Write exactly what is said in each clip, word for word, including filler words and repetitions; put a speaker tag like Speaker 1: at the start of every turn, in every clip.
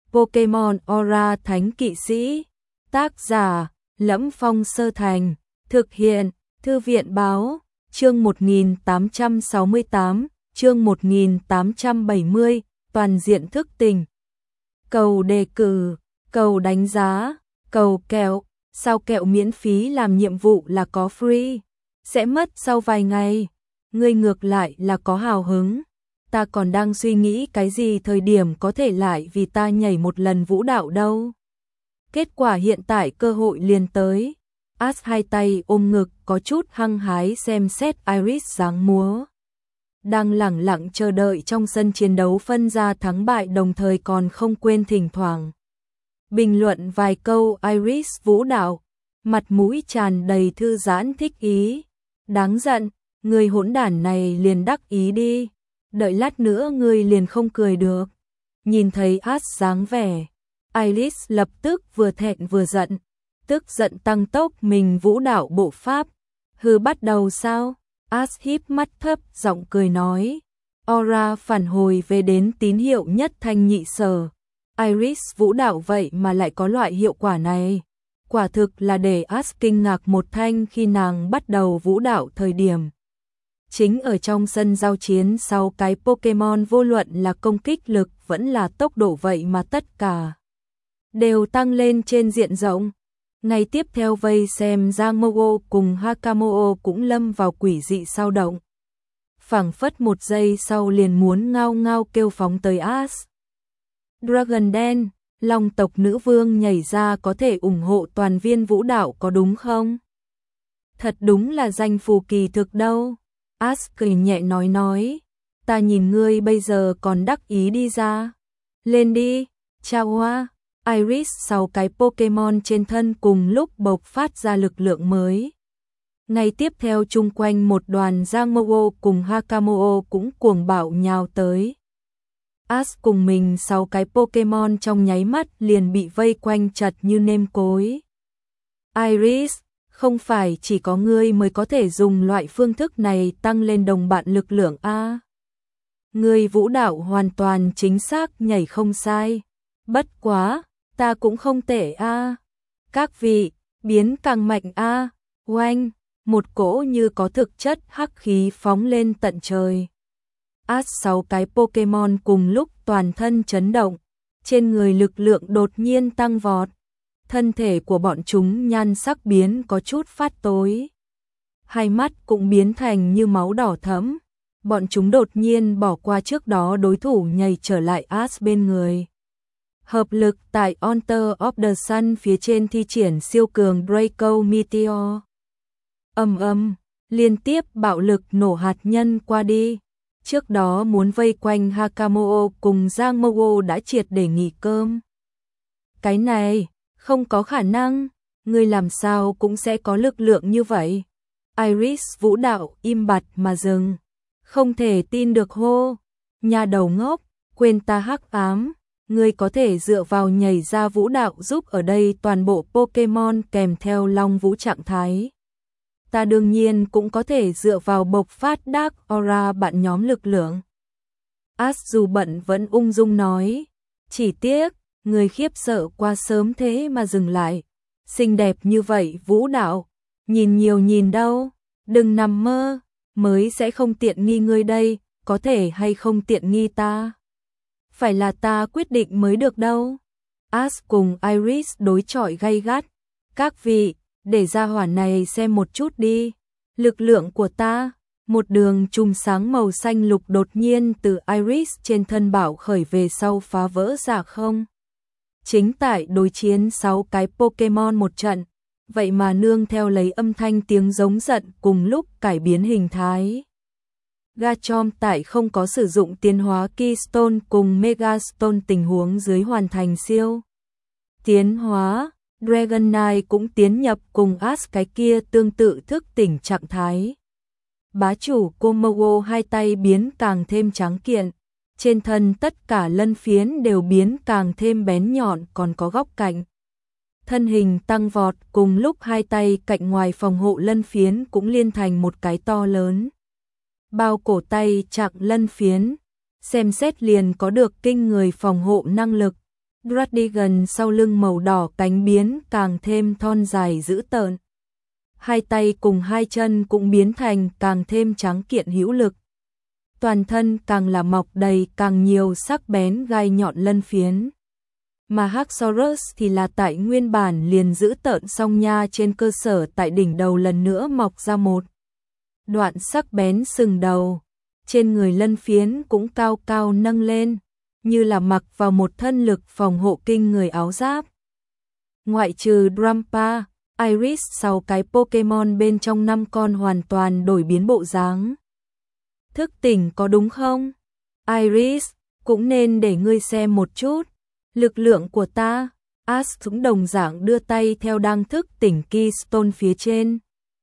Speaker 1: Pokemon Aura Thánh Kỵ Sĩ. Tác giả: Lẫm Phong Sơ Thành. Thực hiện: Thư viện báo. Chương một nghìn tám trăm sáu mươi tám, chương một nghìn tám trăm bảy mươi, toàn diện thức tỉnh. Cầu đề cử, cầu đánh giá, cầu kẹo, sao kẹo miễn phí làm nhiệm vụ là có free, sẽ mất sau vài ngày. Ngươi ngược lại là có hào hứng. Ta còn đang suy nghĩ cái gì thời điểm có thể lại vì ta nhảy một lần vũ đạo đâu. Kết quả hiện tại cơ hội liền tới. Ash hai tay ôm ngực có chút hăng hái xem xét Iris giáng múa. Đang lẳng lặng chờ đợi trong sân chiến đấu phân ra thắng bại, đồng thời còn không quên thỉnh thoảng bình luận vài câu Iris vũ đạo, mặt mũi tràn đầy thư giãn thích ý. Đáng giận, người hỗn đản này liền đắc ý đi, đợi lát nữa ngươi liền không cười được. Nhìn thấy Ash dáng vẻ, Iris lập tức vừa thẹn vừa giận, tức giận tăng tốc mình vũ đạo bộ pháp. Hừ, bắt đầu sao? Ash híp mắt thấp giọng cười nói. Aura phản hồi về đến tín hiệu nhất thanh nhị sở. Iris vũ đạo vậy mà lại có loại hiệu quả này. Quả thực là để Ash kinh ngạc một thanh khi nàng bắt đầu vũ đạo thời điểm. Chính ở trong sân giao chiến sau cái Pokemon, vô luận là công kích lực vẫn là tốc độ, vậy mà tất cả đều tăng lên trên diện rộng. Ngày tiếp theo vây xem Giangmo cùng Hakamoto cũng lâm vào quỷ dị sao động. Phảng phất một giây sau liền muốn ngao ngao kêu phóng tới Ash. Dragon Den, Long tộc nữ vương nhảy ra có thể ủng hộ toàn viên vũ đạo có đúng không? Thật đúng là danh phù kỳ thực đâu. Ash cười nhẹ nói nói. Ta nhìn ngươi bây giờ còn đắc ý đi ra. Lên đi, chào hoa. Iris sau cái Pokemon trên thân cùng lúc bộc phát ra lực lượng mới. Ngay tiếp theo chung quanh một đoàn Giangmo cùng Hakamoto cũng cuồng bạo nhào tới. Ash cùng mình sau cái Pokemon trong nháy mắt liền bị vây quanh chặt như nêm cối. Iris, không phải chỉ có ngươi mới có thể dùng loại phương thức này tăng lên đồng bạn lực lượng a. Ngươi vũ đạo hoàn toàn chính xác, nhảy không sai. Bất quá, ta cũng không tệ a. Các vị, biến càng mạnh a. Oanh, một cỗ như có thực chất hắc khí phóng lên tận trời. Ash sáu cái Pokemon cùng lúc toàn thân chấn động, trên người lực lượng đột nhiên tăng vọt. Thân thể của bọn chúng nhan sắc biến có chút phát tối. Hai mắt cũng biến thành như máu đỏ thẫm. Bọn chúng đột nhiên bỏ qua trước đó đối thủ, nhảy trở lại Ash bên người. Hợp lực tại Altar of the Sun phía trên thi triển siêu cường Draco Meteor. Ầm ầm, liên tiếp bạo lực nổ hạt nhân qua đi. Trước đó muốn vây quanh Hakamoto cùng Giangmo đã triệt để nghỉ cơm. Cái này, không có khả năng, ngươi làm sao cũng sẽ có lực lượng như vậy. Iris vũ đạo im bặt mà dừng. Không thể tin được hô. Nhà đầu ngốc, quên ta hắc ám. Ngươi có thể dựa vào nhảy ra vũ đạo giúp ở đây toàn bộ Pokemon kèm theo long vũ trạng thái. Ta đương nhiên cũng có thể dựa vào bộc phát Dark Aura bạn nhóm lực lượng. Ash dù bận vẫn ung dung nói. Chỉ tiếc, người khiếp sợ quá sớm thế mà dừng lại. Xinh đẹp như vậy vũ đạo, nhìn nhiều nhìn đâu, đừng nằm mơ, mới sẽ không tiện nghi ngươi đây, có thể hay không tiện nghi ta. Phải là ta quyết định mới được đâu. Ash cùng Iris đối chọi gay gắt. Các vị, để ra hỏa này xem một chút đi. Lực lượng của ta. Một đường chùm sáng màu xanh lục đột nhiên từ Iris trên thân bảo khởi về sau phá vỡ ra không. Chính tại đối chiến sáu cái Pokemon một trận, vậy mà nương theo lấy âm thanh tiếng giống giận cùng lúc cải biến hình thái. Garchomp tại không có sử dụng tiến hóa Keystone cùng Megastone tình huống dưới hoàn thành siêu tiến hóa. Dragonite cũng tiến nhập cùng Ash cái kia tương tự thức tỉnh trạng thái. Bá chủ Komodo hai tay biến càng thêm trắng kiện, trên thân tất cả lân phiến đều biến càng thêm bén nhọn, còn có góc cạnh. Thân hình tăng vọt, cùng lúc hai tay cạnh ngoài phòng hộ lân phiến cũng liên thành một cái to lớn. Bao cổ tay chặng lân phiến, xem xét liền có được kinh người phòng hộ năng lực. Dradigan sau lưng màu đỏ cánh biến càng thêm thon dài dữ tợn. Hai tay cùng hai chân cũng biến thành càng thêm tráng kiện hữu lực. Toàn thân càng là mọc đầy càng nhiều sắc bén gai nhọn lân phiến. Mà Haxorus thì là tại nguyên bản liền giữ tợn song nha trên cơ sở tại đỉnh đầu lần nữa mọc ra một đoạn sắc bén sừng đầu. Trên người lân phiến cũng cao cao nâng lên, như là mặc vào một thân lực phòng hộ kinh người áo giáp. Ngoại trừ Drampa, Iris sau cái Pokemon bên trong năm con hoàn toàn đổi biến bộ dáng. Thức tỉnh có đúng không? Iris, cũng nên để ngươi xem một chút. Lực lượng của ta, Ash cũng đồng dạng đưa tay theo đang thức tỉnh Keystone phía trên.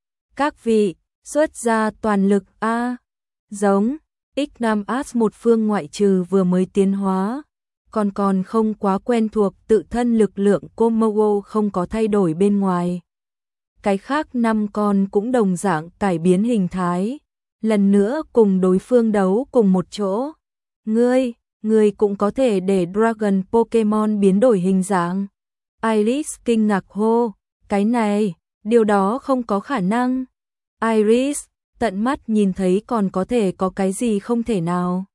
Speaker 1: Các vị, xuất ra toàn lực A. Giống, X năm Ash một phương ngoại trừ vừa mới tiến hóa, còn còn không quá quen thuộc tự thân lực lượng Komodo không có thay đổi bên ngoài. Cái khác năm con cũng đồng dạng cải biến hình thái, lần nữa cùng đối phương đấu cùng một chỗ. Ngươi, ngươi cũng có thể để Dragon Pokemon biến đổi hình dạng. Iris kinh ngạc hô, cái này, điều đó không có khả năng. Iris, tận mắt nhìn thấy còn có thể có cái gì không thể nào.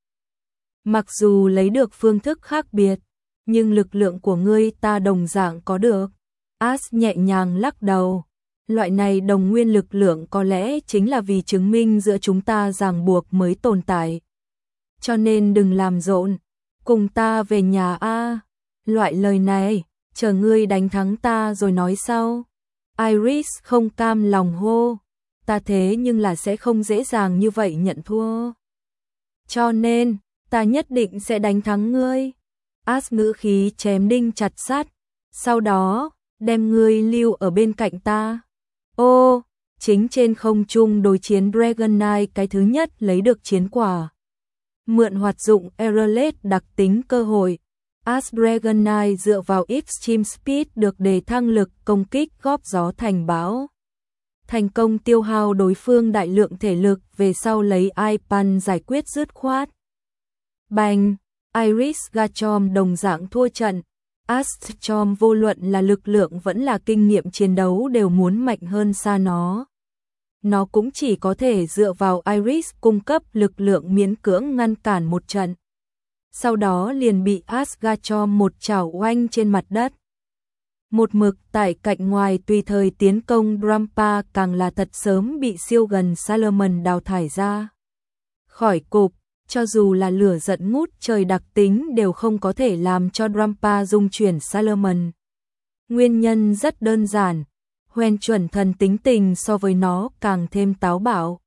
Speaker 1: Mặc dù lấy được phương thức khác biệt, nhưng lực lượng của ngươi ta đồng dạng có được. Ash nhẹ nhàng lắc đầu. Loại này đồng nguyên lực lượng có lẽ chính là vì chứng minh giữa chúng ta ràng buộc mới tồn tại. Cho nên đừng làm rộn, cùng ta về nhà a. Loại lời này, chờ ngươi đánh thắng ta rồi nói sau. Iris không cam lòng hô, ta thế nhưng là sẽ không dễ dàng như vậy nhận thua. Cho nên, ta nhất định sẽ đánh thắng ngươi. Ash ngữ khí chém đinh chặt sắt, sau đó, đem ngươi lưu ở bên cạnh ta. Ô, chính trên không trung đối chiến Dragonite cái thứ nhất lấy được chiến quả. Mượn hoạt dụng Aerolate đặc tính cơ hội, Ash Dragonite dựa vào Extreme Speed được đề thăng lực công kích góp gió thành bão. Thành công tiêu hao đối phương đại lượng thể lực về sau lấy I-Pan giải quyết dứt khoát. Bành, Iris Garchomp đồng dạng thua trận. Astrom vô luận là lực lượng vẫn là kinh nghiệm chiến đấu đều muốn mạnh hơn xa nó. Nó cũng chỉ có thể dựa vào Iris cung cấp lực lượng miễn cưỡng ngăn cản một trận. Sau đó liền bị Asgachom một chảo oanh trên mặt đất. Một mực tại cạnh ngoài tùy thời tiến công Drampa càng là thật sớm bị siêu gần Salomon đào thải ra. Khỏi cục. Cho dù là lửa giận ngút trời đặc tính đều không có thể làm cho Drampa dung chuyển Salomon. Nguyên nhân rất đơn giản, Hoen chuẩn thần tính tình so với nó càng thêm táo bạo.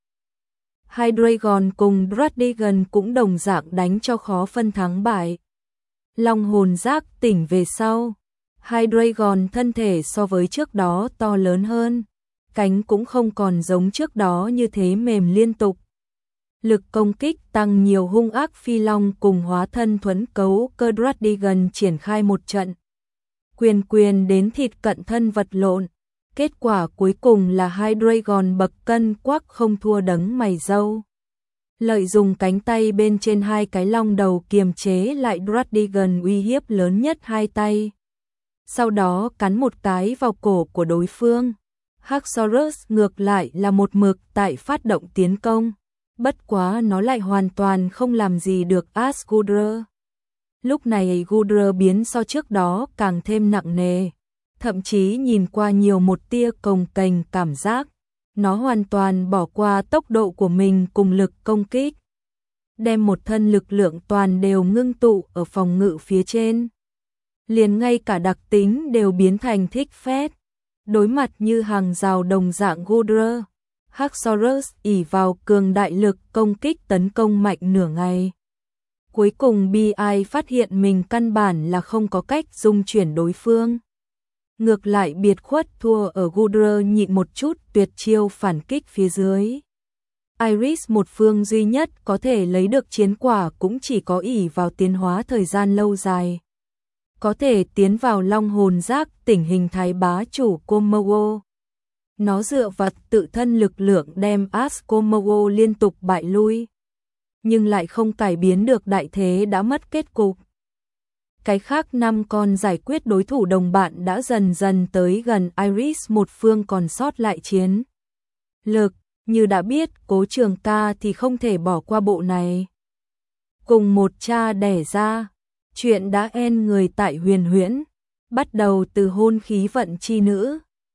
Speaker 1: Hydreigon cùng Dradigan cũng đồng dạng đánh cho khó phân thắng bại. Long hồn giác tỉnh về sau, Hydreigon thân thể so với trước đó to lớn hơn, cánh cũng không còn giống trước đó như thế mềm liên tục. Lực công kích tăng nhiều hung ác phi long cùng hóa thân thuẫn cấu cơ Dradigan triển khai một trận. Quyền quyền đến thịt cận thân vật lộn. Kết quả cuối cùng là Hydreigon bậc cân quắc không thua đấng mày râu. Lợi dùng cánh tay bên trên hai cái long đầu kiềm chế lại Dradigan uy hiếp lớn nhất hai tay. Sau đó cắn một cái vào cổ của đối phương. Haxorus ngược lại là một mực tại phát động tiến công. Bất quá nó lại hoàn toàn không làm gì được Asgudra. Lúc này Gudra biến so trước đó càng thêm nặng nề, thậm chí nhìn qua nhiều một tia cồng kềnh cảm giác. Nó hoàn toàn bỏ qua tốc độ của mình cùng lực công kích, đem một thân lực lượng toàn đều ngưng tụ ở phòng ngự phía trên. Liền ngay cả đặc tính đều biến thành thích phét. Đối mặt như hàng rào đồng dạng Gudra, Haxorus ỷ vào cường đại lực công kích tấn công mạnh nửa ngày. Cuối cùng bi ai phát hiện mình căn bản là không có cách dung chuyển đối phương. Ngược lại biệt khuất thua ở Gudra nhịn một chút tuyệt chiêu phản kích phía dưới. Iris một phương duy nhất có thể lấy được chiến quả cũng chỉ có ỷ vào tiến hóa thời gian lâu dài. Có thể tiến vào long hồn giác tỉnh hình thái bá chủ Komodo. Nó dựa vào tự thân lực lượng đem Ascomogo liên tục bại lui, nhưng lại không cải biến được đại thế đã mất kết cục. cái khác năm con giải quyết đối thủ đồng bạn đã dần dần tới gần Iris, một phương còn sót lại chiến lực. Như đã biết, Cố Trường Ca thì không thể bỏ qua bộ này. Cùng một cha đẻ ra, chuyện đã en người tại Huyền Huyễn, bắt đầu từ hôn khí vận chi nữ,